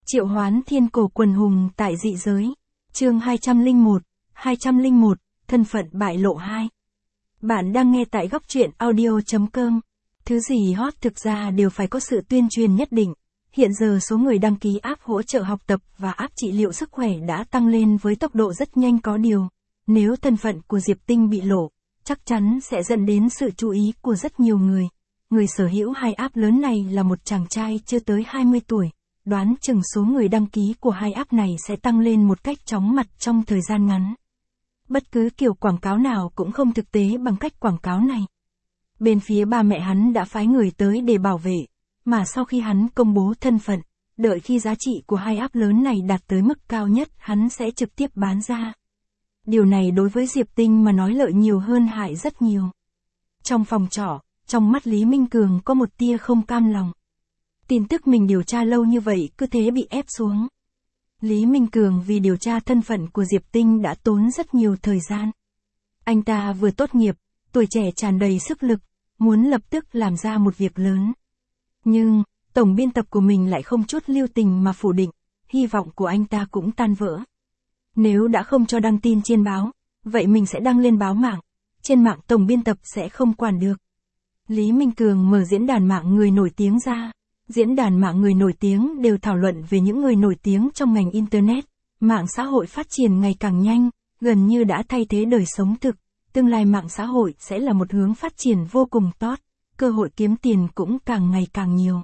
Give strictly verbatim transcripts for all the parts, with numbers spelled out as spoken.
Triệu hoán thiên cổ quần hùng tại dị giới. Chương hai trăm lẻ một, hai trăm lẻ một, thân phận bại lộ hai. Bạn đang nghe tại góc truyện audio chấm com. Thứ gì hot thực ra đều phải có sự tuyên truyền nhất định. Hiện giờ số người đăng ký app hỗ trợ học tập và app trị liệu sức khỏe đã tăng lên với tốc độ rất nhanh, có điều. Nếu thân phận của Diệp Tinh bị lộ, chắc chắn sẽ dẫn đến sự chú ý của rất nhiều người. Người sở hữu hai app lớn này là một chàng trai chưa tới hai mươi tuổi. Đoán chừng số người đăng ký của hai app này sẽ tăng lên một cách chóng mặt trong thời gian ngắn. Bất cứ kiểu quảng cáo nào cũng không thực tế bằng cách quảng cáo này. Bên phía ba mẹ hắn đã phái người tới để bảo vệ, mà sau khi hắn công bố thân phận, đợi khi giá trị của hai app lớn này đạt tới mức cao nhất, hắn sẽ trực tiếp bán ra. Điều này đối với Diệp Tinh mà nói lợi nhiều hơn hại rất nhiều. Trong phòng trọ, trong mắt Lý Minh Cường có một tia không cam lòng. Tin tức mình điều tra lâu như vậy cứ thế bị ép xuống. Lý Minh Cường vì điều tra thân phận của Diệp Tinh đã tốn rất nhiều thời gian. Anh ta vừa tốt nghiệp, tuổi trẻ tràn đầy sức lực, muốn lập tức làm ra một việc lớn. Nhưng, tổng biên tập của mình lại không chút lưu tình mà phủ định, hy vọng của anh ta cũng tan vỡ. Nếu đã không cho đăng tin trên báo, vậy mình sẽ đăng lên báo mạng. Trên mạng tổng biên tập sẽ không quản được. Lý Minh Cường mở diễn đàn mạng người nổi tiếng ra. Diễn đàn mạng người nổi tiếng đều thảo luận về những người nổi tiếng trong ngành Internet. Mạng xã hội phát triển ngày càng nhanh, gần như đã thay thế đời sống thực. Tương lai mạng xã hội sẽ là một hướng phát triển vô cùng tốt, cơ hội kiếm tiền cũng càng ngày càng nhiều.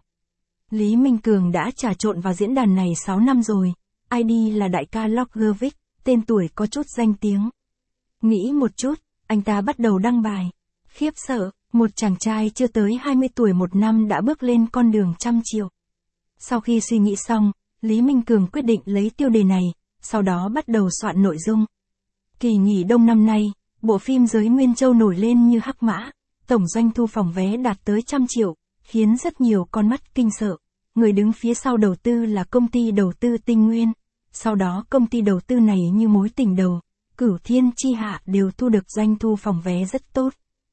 Lý Minh Cường đã trà trộn vào diễn đàn này sáu năm rồi, i đê là đại ca Loggervic, tên tuổi có chút danh tiếng. Nghĩ một chút, anh ta bắt đầu đăng bài. Khiếp sợ, một chàng trai chưa tới hai mươi tuổi một năm đã bước lên con đường trăm triệu. Sau khi suy nghĩ xong, Lý Minh Cường quyết định lấy tiêu đề này, sau đó bắt đầu soạn nội dung. Kỳ nghỉ đông năm nay, bộ phim Giới Nguyên Châu nổi lên như hắc mã, tổng doanh thu phòng vé đạt tới trăm triệu, khiến rất nhiều con mắt kinh sợ. Người đứng phía sau đầu tư là công ty đầu tư Tinh Nguyên, sau đó công ty đầu tư này như mối tình đầu, Cửu Thiên Chi Hạ đều thu được doanh thu phòng vé rất tốt.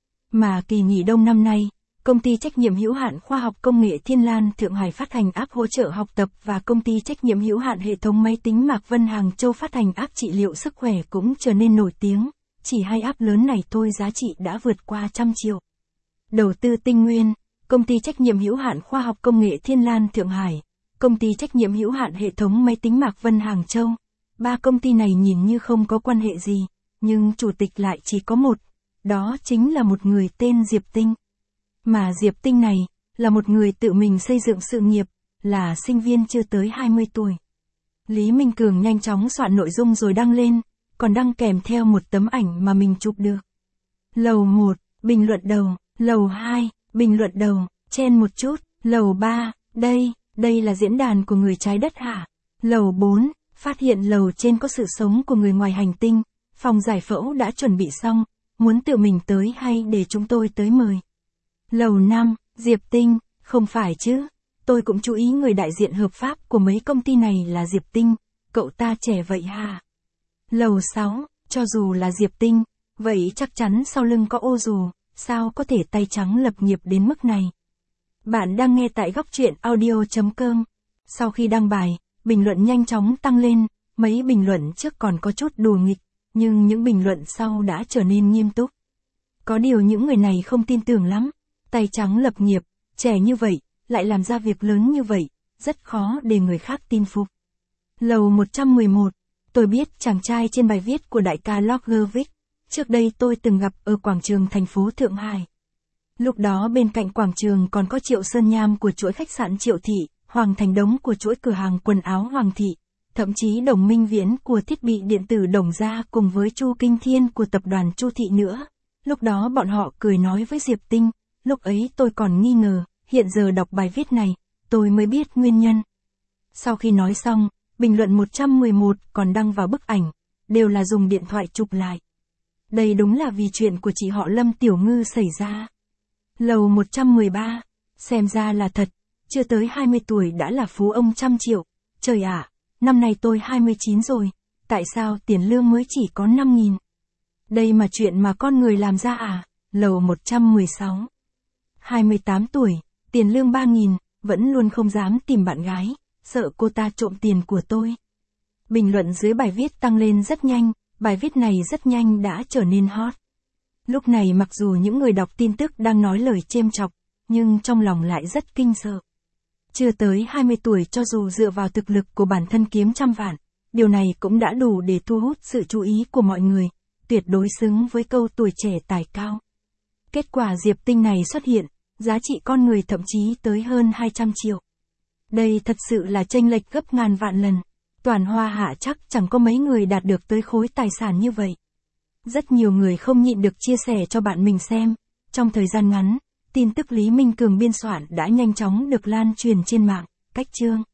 Mà kỳ nghỉ đông năm nay, công ty trách nhiệm hữu hạn khoa học công nghệ Thiên Lan Thượng Hải phát hành app hỗ trợ học tập và công ty trách nhiệm hữu hạn hệ thống máy tính Mạc Vân Hàng Châu phát hành app trị liệu sức khỏe cũng trở nên nổi tiếng. Chỉ hai app lớn này thôi giá trị đã vượt qua trăm triệu. Đầu tư Tinh Nguyên, công ty trách nhiệm hữu hạn khoa học công nghệ Thiên Lan Thượng Hải, công ty trách nhiệm hữu hạn hệ thống máy tính Mạc Vân Hàng Châu. Ba công ty này nhìn như không có quan hệ gì, nhưng chủ tịch lại chỉ có một. Đó chính là một người tên Diệp Tinh. Mà Diệp Tinh này, là một người tự mình xây dựng sự nghiệp, là sinh viên chưa tới hai mươi tuổi. Lý Minh Cường nhanh chóng soạn nội dung rồi đăng lên, còn đăng kèm theo một tấm ảnh mà mình chụp được. Lầu một, bình luận đầu, lầu hai, bình luận đầu, chen một chút, lầu ba, đây, đây là diễn đàn của người trái đất hả? Lầu bốn, phát hiện lầu trên có sự sống của người ngoài hành tinh, phòng giải phẫu đã chuẩn bị xong. Muốn tự mình tới hay để chúng tôi tới mời? Lầu năm, Diệp Tinh, không phải chứ, tôi cũng chú ý người đại diện hợp pháp của mấy công ty này là Diệp Tinh, cậu ta trẻ vậy hả? Lầu sáu, cho dù là Diệp Tinh, vậy chắc chắn sau lưng có ô dù, sao có thể tay trắng lập nghiệp đến mức này? Bạn đang nghe tại góc truyện audio chấm com. Sau khi đăng bài, bình luận nhanh chóng tăng lên, mấy bình luận trước còn có chút đùa nghịch. Nhưng những bình luận sau đã trở nên nghiêm túc. Có điều những người này không tin tưởng lắm. Tay trắng lập nghiệp, trẻ như vậy, lại làm ra việc lớn như vậy, rất khó để người khác tin phục. Lầu một trăm mười một, tôi biết chàng trai trên bài viết của đại ca Loggervic. Trước đây tôi từng gặp ở quảng trường thành phố Thượng Hải. Lúc đó bên cạnh quảng trường còn có Triệu Sơn Nham của chuỗi khách sạn Triệu Thị, Hoàng Thành Đống của chuỗi cửa hàng quần áo Hoàng Thị. Thậm chí Đồng Minh Viễn của thiết bị điện tử Đồng Gia cùng với Chu Kinh Thiên của tập đoàn Chu Thị nữa. Lúc đó bọn họ cười nói với Diệp Tinh, lúc ấy tôi còn nghi ngờ, hiện giờ đọc bài viết này, tôi mới biết nguyên nhân. Sau khi nói xong, bình luận một trăm mười một còn đăng vào bức ảnh, đều là dùng điện thoại chụp lại. Đây đúng là vì chuyện của chị họ Lâm Tiểu Ngư xảy ra. Lầu một trăm mười ba, xem ra là thật, chưa tới hai mươi tuổi đã là phú ông trăm triệu, trời ạ. Năm nay tôi hai mươi chín rồi, tại sao tiền lương mới chỉ có năm nghìn? Đây mà chuyện mà con người làm ra à? Lầu một trăm mười sáu. hai mươi tám tuổi, tiền lương ba nghìn, vẫn luôn không dám tìm bạn gái, sợ cô ta trộm tiền của tôi. Bình luận dưới bài viết tăng lên rất nhanh, bài viết này rất nhanh đã trở nên hot. Lúc này mặc dù những người đọc tin tức đang nói lời chêm chọc, nhưng trong lòng lại rất kinh sợ. Chưa tới hai mươi tuổi cho dù dựa vào thực lực của bản thân kiếm trăm vạn, điều này cũng đã đủ để thu hút sự chú ý của mọi người, tuyệt đối xứng với câu tuổi trẻ tài cao. Kết quả Diệp Tinh này xuất hiện, giá trị con người thậm chí tới hơn hai trăm triệu. Đây thật sự là chênh lệch gấp ngàn vạn lần. Toàn Hoa Hạ chắc chẳng có mấy người đạt được tới khối tài sản như vậy. Rất nhiều người không nhịn được chia sẻ cho bạn mình xem. Trong thời gian ngắn, tin tức Lý Minh Cường biên soạn đã nhanh chóng được lan truyền trên mạng, cách chương.